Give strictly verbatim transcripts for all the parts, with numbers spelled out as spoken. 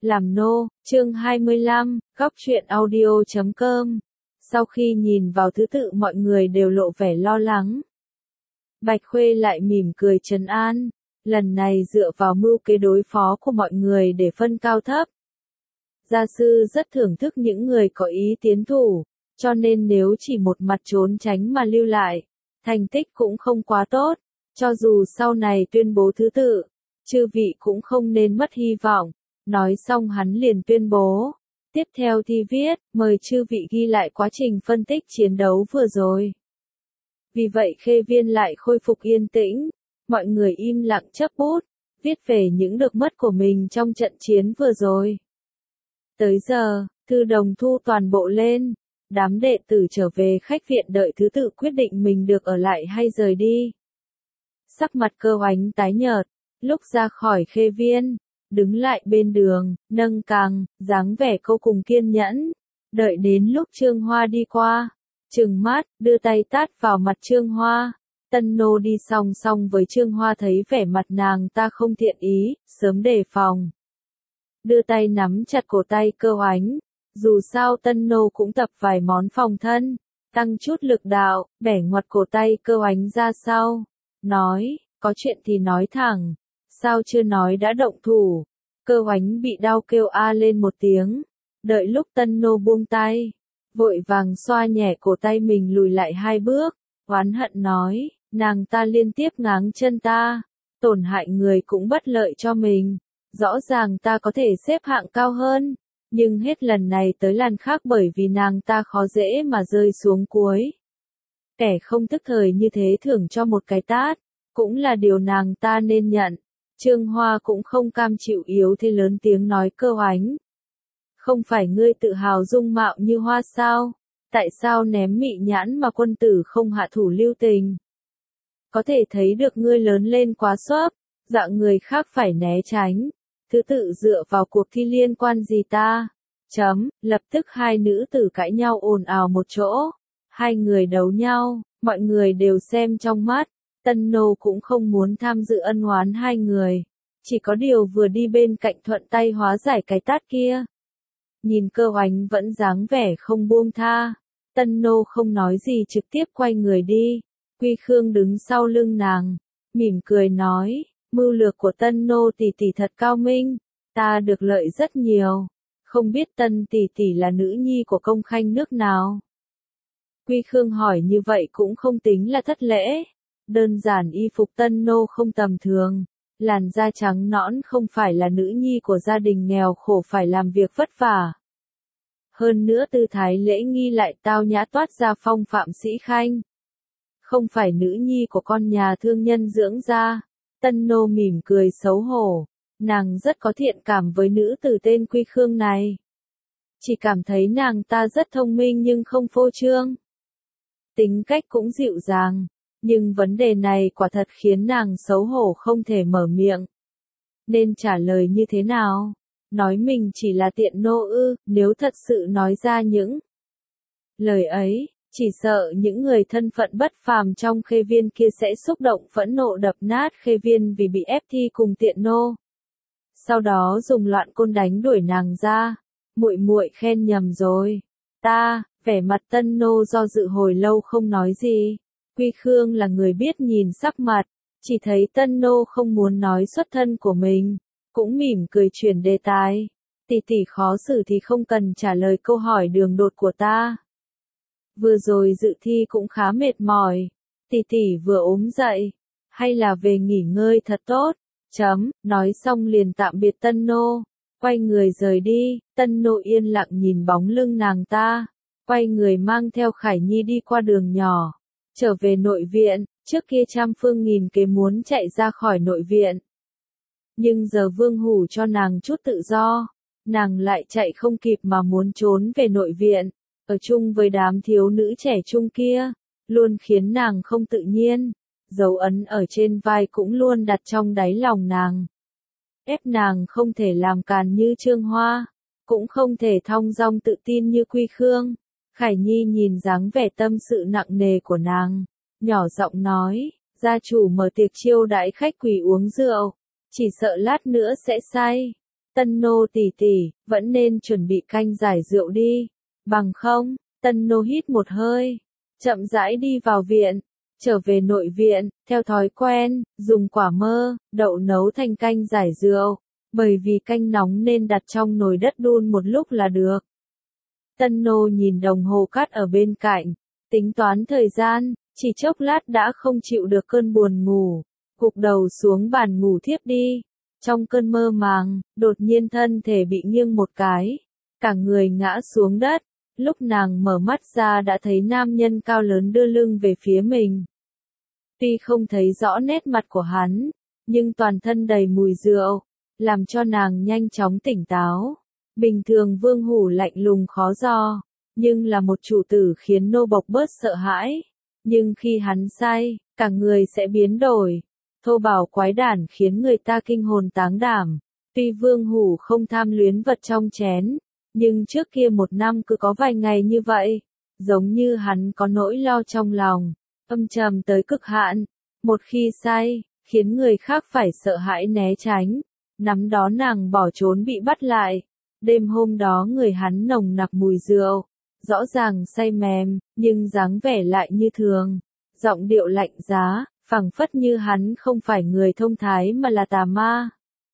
Làm nô, chương hai mươi lăm, góc truyện audio chấm com. Sau khi nhìn vào thứ tự mọi người đều lộ vẻ lo lắng. Bạch Khuê lại mỉm cười trấn an, lần này dựa vào mưu kế đối phó của mọi người để phân cao thấp. Gia sư rất thưởng thức những người có ý tiến thủ, cho nên nếu chỉ một mặt trốn tránh mà lưu lại, thành tích cũng không quá tốt, cho dù sau này tuyên bố thứ tự, chư vị cũng không nên mất hy vọng. Nói xong hắn liền tuyên bố. Tiếp theo thì viết, mời chư vị ghi lại quá trình phân tích chiến đấu vừa rồi. Vì vậy Khê Viên lại khôi phục yên tĩnh, mọi người im lặng chấp bút, viết về những được mất của mình trong trận chiến vừa rồi. Tới giờ, thư đồng thu toàn bộ lên, đám đệ tử trở về khách viện đợi thứ tự quyết định mình được ở lại hay rời đi. Sắc mặt Cơ Oánh tái nhợt, lúc ra khỏi Khê Viên, đứng lại bên đường, nâng cằm, dáng vẻ cô cùng kiên nhẫn, đợi đến lúc Trương Hoa đi qua, trừng mắt, đưa tay tát vào mặt Trương Hoa. Tân nô đi song song với Trương Hoa thấy vẻ mặt nàng ta không thiện ý, sớm đề phòng. Đưa tay nắm chặt cổ tay Cơ Oánh, dù sao Tân nô cũng tập vài món phòng thân, tăng chút lực đạo, bẻ ngoặt cổ tay Cơ Oánh ra sau, nói, có chuyện thì nói thẳng. Sao chưa nói đã động thủ? Cơ Oánh bị đau kêu a lên một tiếng, đợi lúc Tân nô buông tay, vội vàng xoa nhẹ cổ tay mình lùi lại hai bước, oán hận nói, nàng ta liên tiếp ngáng chân ta, tổn hại người cũng bất lợi cho mình, rõ ràng ta có thể xếp hạng cao hơn, nhưng hết lần này tới lần khác bởi vì nàng ta khó dễ mà rơi xuống cuối. Kẻ không tức thời như thế thưởng cho một cái tát, cũng là điều nàng ta nên nhận. Trương Hoa cũng không cam chịu yếu thế lớn tiếng nói Cơ Oánh. Không phải ngươi tự hào dung mạo như hoa sao? Tại sao ném mị nhãn mà quân tử không hạ thủ lưu tình? Có thể thấy được ngươi lớn lên quá xốp, dạng người khác phải né tránh. Thứ tự dựa vào cuộc thi liên quan gì ta? Chấm, lập tức hai nữ tử cãi nhau ồn ào một chỗ. Hai người đấu nhau, mọi người đều xem trong mắt. Tân nô cũng không muốn tham dự ân oán hai người, chỉ có điều vừa đi bên cạnh thuận tay hóa giải cái tát kia. Nhìn Cơ Oánh vẫn dáng vẻ không buông tha, Tân nô không nói gì trực tiếp quay người đi. Quy Khương đứng sau lưng nàng, mỉm cười nói, mưu lược của Tân nô tỷ tỷ thật cao minh, ta được lợi rất nhiều, không biết Tân tỷ tỷ là nữ nhi của công khanh nước nào. Quy Khương hỏi như vậy cũng không tính là thất lễ. Đơn giản y phục Tân nô không tầm thường, làn da trắng nõn không phải là nữ nhi của gia đình nghèo khổ phải làm việc vất vả. Hơn nữa tư thái lễ nghi lại tao nhã toát ra phong phạm sĩ khanh. Không phải nữ nhi của con nhà thương nhân dưỡng ra. Tân nô mỉm cười xấu hổ, nàng rất có thiện cảm với nữ tử tên Quy Khương này. Chỉ cảm thấy nàng ta rất thông minh nhưng không phô trương. Tính cách cũng dịu dàng. Nhưng vấn đề này quả thật khiến nàng xấu hổ không thể mở miệng. Nên trả lời như thế nào? Nói mình chỉ là tiện nô ư, nếu thật sự nói ra những lời ấy, chỉ sợ những người thân phận bất phàm trong Khê Viên kia sẽ xúc động phẫn nộ đập nát Khê Viên vì bị ép thi cùng tiện nô. Sau đó dùng loạn côn đánh đuổi nàng ra. Muội muội khen nhầm rồi. Ta, vẻ mặt Tân nô do dự hồi lâu không nói gì. Quy Khương là người biết nhìn sắc mặt, chỉ thấy Tân nô không muốn nói xuất thân của mình, cũng mỉm cười chuyển đề tài. Tỷ tỷ khó xử thì không cần trả lời câu hỏi đường đột của ta. Vừa rồi dự thi cũng khá mệt mỏi, tỷ tỷ vừa ốm dậy, hay là về nghỉ ngơi thật tốt. Chấm, nói xong liền tạm biệt Tân nô, quay người rời đi. Tân nô yên lặng nhìn bóng lưng nàng ta, quay người mang theo Khải Nhi đi qua đường nhỏ. Trở về nội viện, trước kia trăm phương nghìn kế muốn chạy ra khỏi nội viện. Nhưng giờ Vương Hủ cho nàng chút tự do, nàng lại chạy không kịp mà muốn trốn về nội viện, ở chung với đám thiếu nữ trẻ trung kia, luôn khiến nàng không tự nhiên, dấu ấn ở trên vai cũng luôn đặt trong đáy lòng nàng. Ép nàng không thể làm càn như Trương Hoa, cũng không thể thong dong tự tin như Quy Khương. Khải Nhi nhìn dáng vẻ tâm sự nặng nề của nàng, nhỏ giọng nói, gia chủ mở tiệc chiêu đãi khách quý uống rượu, chỉ sợ lát nữa sẽ say. Tân nô tỷ tỷ, vẫn nên chuẩn bị canh giải rượu đi. Bằng không, Tân nô hít một hơi, chậm rãi đi vào viện, trở về nội viện, theo thói quen, dùng quả mơ, đậu nấu thành canh giải rượu, bởi vì canh nóng nên đặt trong nồi đất đun một lúc là được. Tân nô nhìn đồng hồ cát ở bên cạnh, tính toán thời gian, chỉ chốc lát đã không chịu được cơn buồn ngủ, gục đầu xuống bàn ngủ thiếp đi. Trong cơn mơ màng, đột nhiên thân thể bị nghiêng một cái, cả người ngã xuống đất. Lúc nàng mở mắt ra đã thấy nam nhân cao lớn đưa lưng về phía mình. Tuy không thấy rõ nét mặt của hắn, nhưng toàn thân đầy mùi rượu, làm cho nàng nhanh chóng tỉnh táo. Bình thường Vương Hủ lạnh lùng khó dò, nhưng là một chủ tử khiến nô bộc bớt sợ hãi. Nhưng khi hắn say, cả người sẽ biến đổi. Thô bạo quái đản khiến người ta kinh hồn táng đảm. Tuy Vương Hủ không tham luyến vật trong chén, nhưng trước kia một năm cứ có vài ngày như vậy, giống như hắn có nỗi lo trong lòng, âm trầm tới cực hạn. Một khi say, khiến người khác phải sợ hãi né tránh. Nắm đó nàng bỏ trốn bị bắt lại. Đêm hôm đó người hắn nồng nặc mùi rượu, rõ ràng say mềm, nhưng dáng vẻ lại như thường. Giọng điệu lạnh giá, phảng phất như hắn không phải người thông thái mà là tà ma.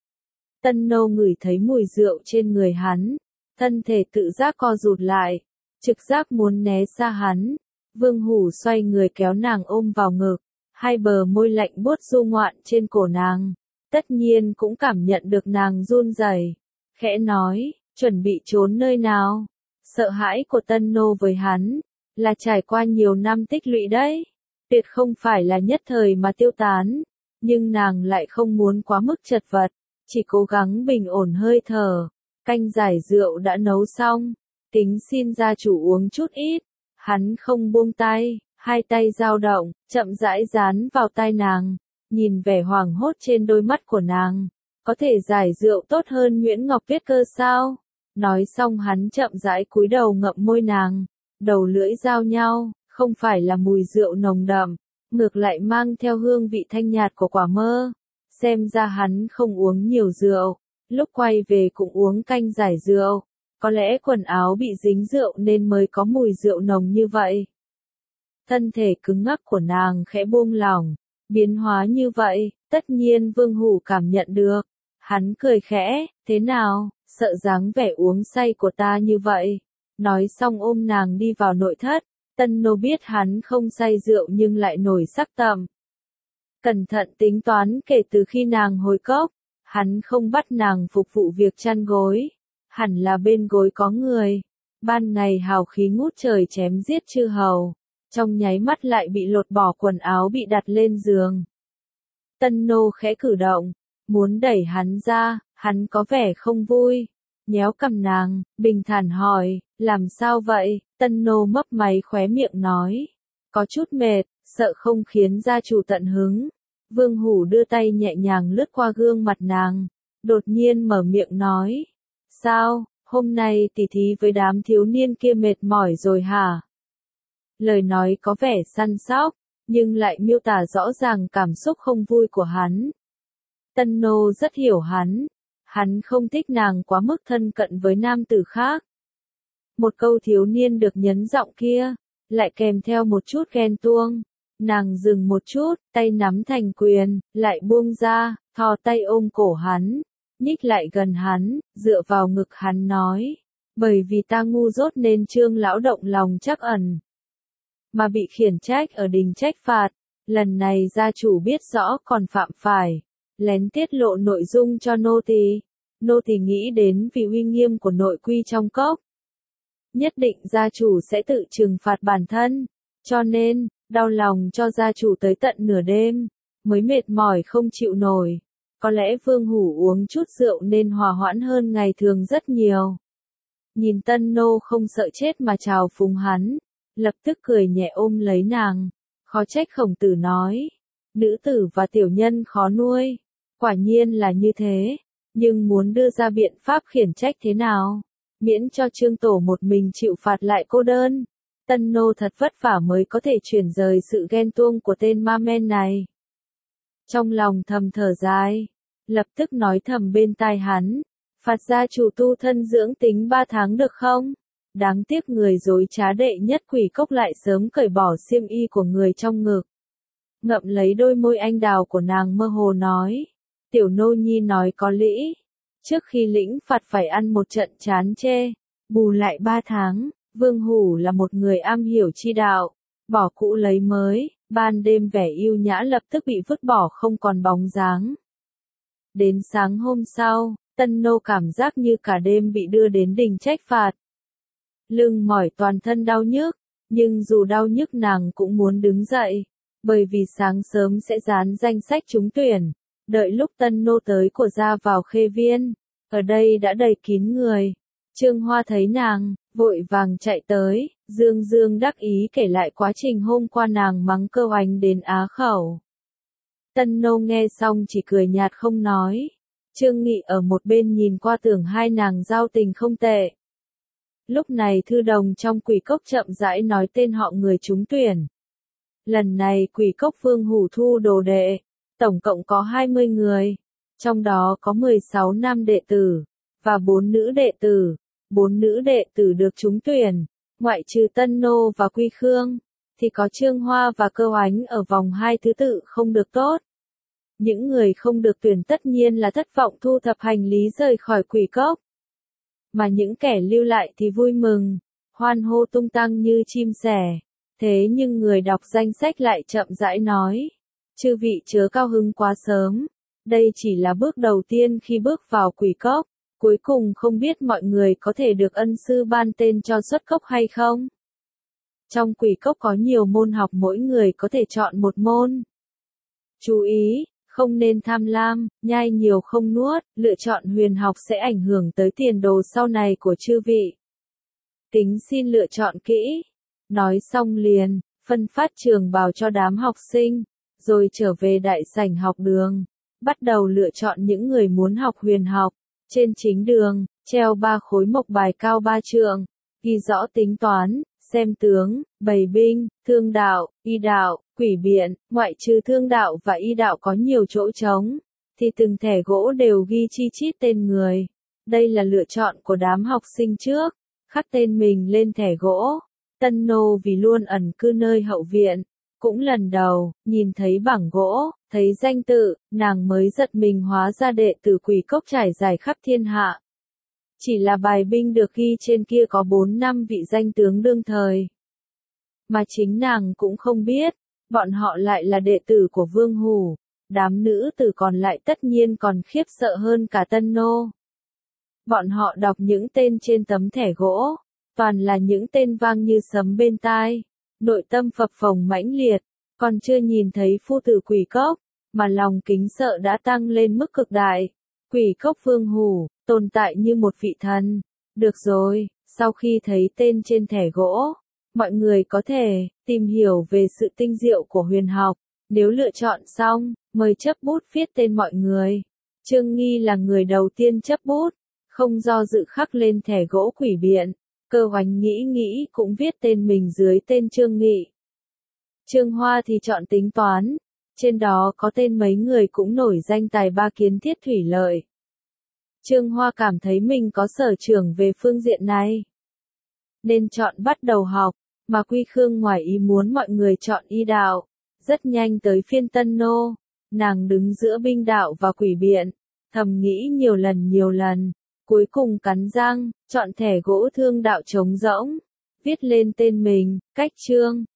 Tân nô ngửi thấy mùi rượu trên người hắn, thân thể tự giác co rụt lại, trực giác muốn né xa hắn. Vương Hủ xoay người kéo nàng ôm vào ngực, hai bờ môi lạnh buốt du ngoạn trên cổ nàng. Tất nhiên cũng cảm nhận được nàng run rẩy, khẽ nói, chuẩn bị trốn nơi nào. Sợ hãi của Tân nô với hắn, là trải qua nhiều năm tích lũy đấy, tuyệt không phải là nhất thời mà tiêu tán. Nhưng nàng lại không muốn quá mức chật vật, chỉ cố gắng bình ổn hơi thở. Canh giải rượu đã nấu xong, kính xin gia chủ uống chút ít. Hắn không buông tay, hai tay dao động, chậm rãi dán vào tai nàng, nhìn vẻ hoảng hốt trên đôi mắt của nàng. Có thể giải rượu tốt hơn Nguyễn Ngọc Tuyết cơ sao? Nói xong hắn chậm rãi cúi đầu ngậm môi nàng, đầu lưỡi giao nhau, không phải là mùi rượu nồng đậm, ngược lại mang theo hương vị thanh nhạt của quả mơ. Xem ra hắn không uống nhiều rượu, lúc quay về cũng uống canh giải rượu, có lẽ quần áo bị dính rượu nên mới có mùi rượu nồng như vậy. Thân thể cứng ngắc của nàng khẽ buông lỏng, biến hóa như vậy, tất nhiên Vương Hủ cảm nhận được. Hắn cười khẽ, thế nào, sợ dáng vẻ uống say của ta như vậy. Nói xong ôm nàng đi vào nội thất. Tân nô biết hắn không say rượu nhưng lại nổi sắc tầm. Cẩn thận tính toán kể từ khi nàng hồi cốc, hắn không bắt nàng phục vụ việc chăn gối. Hẳn là bên gối có người. Ban ngày hào khí ngút trời chém giết chư hầu, trong nháy mắt lại bị lột bỏ quần áo bị đặt lên giường. Tân nô khẽ cử động, muốn đẩy hắn ra, hắn có vẻ không vui. Nhéo cầm nàng, bình thản hỏi, làm sao vậy? Tân nô mấp máy khóe miệng nói, có chút mệt, sợ không khiến gia chủ tận hứng. Vương Hủ đưa tay nhẹ nhàng lướt qua gương mặt nàng, đột nhiên mở miệng nói, sao, hôm nay tỉ thí với đám thiếu niên kia mệt mỏi rồi hả? Lời nói có vẻ săn sóc, nhưng lại miêu tả rõ ràng cảm xúc không vui của hắn. Tân nô rất hiểu hắn, hắn không thích nàng quá mức thân cận với nam tử khác. Một câu thiếu niên được nhấn giọng kia, lại kèm theo một chút ghen tuông. Nàng dừng một chút, tay nắm thành quyền, lại buông ra, thò tay ôm cổ hắn, nhích lại gần hắn, dựa vào ngực hắn nói, bởi vì ta ngu dốt nên Trương lão động lòng trắc ẩn, mà bị khiển trách ở đình trách phạt. Lần này gia chủ biết rõ còn phạm phải, lén tiết lộ nội dung cho nô tỳ. Nô tỳ nghĩ đến vì uy nghiêm của nội quy trong cốc, nhất định gia chủ sẽ tự trừng phạt bản thân, cho nên, đau lòng cho gia chủ tới tận nửa đêm, mới mệt mỏi không chịu nổi. Có lẽ Vương Hủ uống chút rượu nên hòa hoãn hơn ngày thường rất nhiều. Nhìn Tân nô không sợ chết mà chào phúng hắn, lập tức cười nhẹ ôm lấy nàng, khó trách Khổng Tử nói, nữ tử và tiểu nhân khó nuôi, quả nhiên là như thế, nhưng muốn đưa ra biện pháp khiển trách thế nào, miễn cho Trương tổ một mình chịu phạt lại cô đơn. Tân nô thật vất vả mới có thể chuyển rời sự ghen tuông của tên ma men này. Trong lòng thầm thở dài, lập tức nói thầm bên tai hắn, Phạt gia chủ tu thân dưỡng tính ba tháng được không? Đáng tiếc người dối trá đệ nhất quỷ cốc lại sớm cởi bỏ xiêm y của người trong ngực. Ngậm lấy đôi môi anh đào của nàng mơ hồ nói. Tiểu nô nhi nói có lý. Trước khi lĩnh phạt phải ăn một trận chán chê. Bù lại ba tháng, Vương Hủ là một người am hiểu chi đạo. Bỏ cũ lấy mới, ban đêm vẻ yêu nhã lập tức bị vứt bỏ không còn bóng dáng. Đến sáng hôm sau, Tân Nô cảm giác như cả đêm bị đưa đến đình trách phạt. Lưng mỏi toàn thân đau nhức, nhưng dù đau nhức nàng cũng muốn đứng dậy, bởi vì sáng sớm sẽ dán danh sách trúng tuyển. Đợi lúc Tân Nô tới của ra vào khê viên, ở đây đã đầy kín người. Trương Hoa thấy nàng, vội vàng chạy tới, dương dương đắc ý kể lại quá trình hôm qua nàng mắng Cơ Oánh đến á khẩu. Tân Nô nghe xong chỉ cười nhạt không nói. Trương Nghị ở một bên nhìn qua tưởng hai nàng giao tình không tệ. Lúc này thư đồng trong quỷ cốc chậm rãi nói tên họ người trúng tuyển. Lần này quỷ cốc Vương Hủ thu đồ đệ, tổng cộng có hai mươi người, trong đó có mười sáu nam đệ tử, và bốn nữ đệ tử. Bốn nữ đệ tử được trúng tuyển, ngoại trừ Tân Nô và Quy Khương, thì có Trương Hoa và Cơ Oánh ở vòng hai thứ tự không được tốt. Những người không được tuyển tất nhiên là thất vọng thu thập hành lý rời khỏi quỷ cốc. Mà những kẻ lưu lại thì vui mừng, hoan hô tung tăng như chim sẻ. Thế nhưng người đọc danh sách lại chậm rãi nói, chư vị chớ cao hứng quá sớm, đây chỉ là bước đầu tiên khi bước vào quỷ cốc. Cuối cùng không biết mọi người có thể được ân sư ban tên cho xuất cốc hay không? Trong quỷ cốc có nhiều môn học mỗi người có thể chọn một môn. Chú ý, không nên tham lam, nhai nhiều không nuốt, lựa chọn huyền học sẽ ảnh hưởng tới tiền đồ sau này của chư vị. Kính xin lựa chọn kỹ. Nói xong liền, phân phát trường bào cho đám học sinh, rồi trở về đại sảnh học đường, bắt đầu lựa chọn những người muốn học huyền học. Trên chính đường, treo ba khối mộc bài cao ba trượng, ghi rõ tính toán, xem tướng, bày binh, thương đạo, y đạo, quỷ biện, ngoại trừ thương đạo và y đạo có nhiều chỗ trống, thì từng thẻ gỗ đều ghi chi chít tên người. Đây là lựa chọn của đám học sinh trước, khắc tên mình lên thẻ gỗ. Tân Nô vì luôn ẩn cư nơi hậu viện, cũng lần đầu, nhìn thấy bảng gỗ, thấy danh tự, nàng mới giật mình hóa ra đệ tử quỷ cốc trải dài khắp thiên hạ. Chỉ là bài binh được ghi trên kia có bốn năm vị danh tướng đương thời. Mà chính nàng cũng không biết, bọn họ lại là đệ tử của Vương Hủ, đám nữ tử còn lại tất nhiên còn khiếp sợ hơn cả Tân Nô. Bọn họ đọc những tên trên tấm thẻ gỗ, toàn là những tên vang như sấm bên tai, nội tâm phập phồng mãnh liệt, còn chưa nhìn thấy phu tử quỷ cốc, mà lòng kính sợ đã tăng lên mức cực đại. Quỷ cốc Vương Hủ, tồn tại như một vị thần. Được rồi, sau khi thấy tên trên thẻ gỗ, mọi người có thể tìm hiểu về sự tinh diệu của huyền học. Nếu lựa chọn xong, mời chấp bút viết tên mọi người. Trương Nghi là người đầu tiên chấp bút, không do dự khắc lên thẻ gỗ quỷ biện. Cơ Oánh nghĩ nghĩ cũng viết tên mình dưới tên Trương Nghị. Trương Hoa thì chọn tính toán, trên đó có tên mấy người cũng nổi danh tài ba kiến thiết thủy lợi. Trương Hoa cảm thấy mình có sở trường về phương diện này, nên chọn bắt đầu học, mà Quy Khương ngoài ý muốn mọi người chọn y đạo. Rất nhanh tới phiên Tân Nô, nàng đứng giữa binh đạo và quỷ biện, thầm nghĩ nhiều lần nhiều lần, cuối cùng cắn răng, chọn thẻ gỗ thương đạo trống rỗng, viết lên tên mình, cách chương,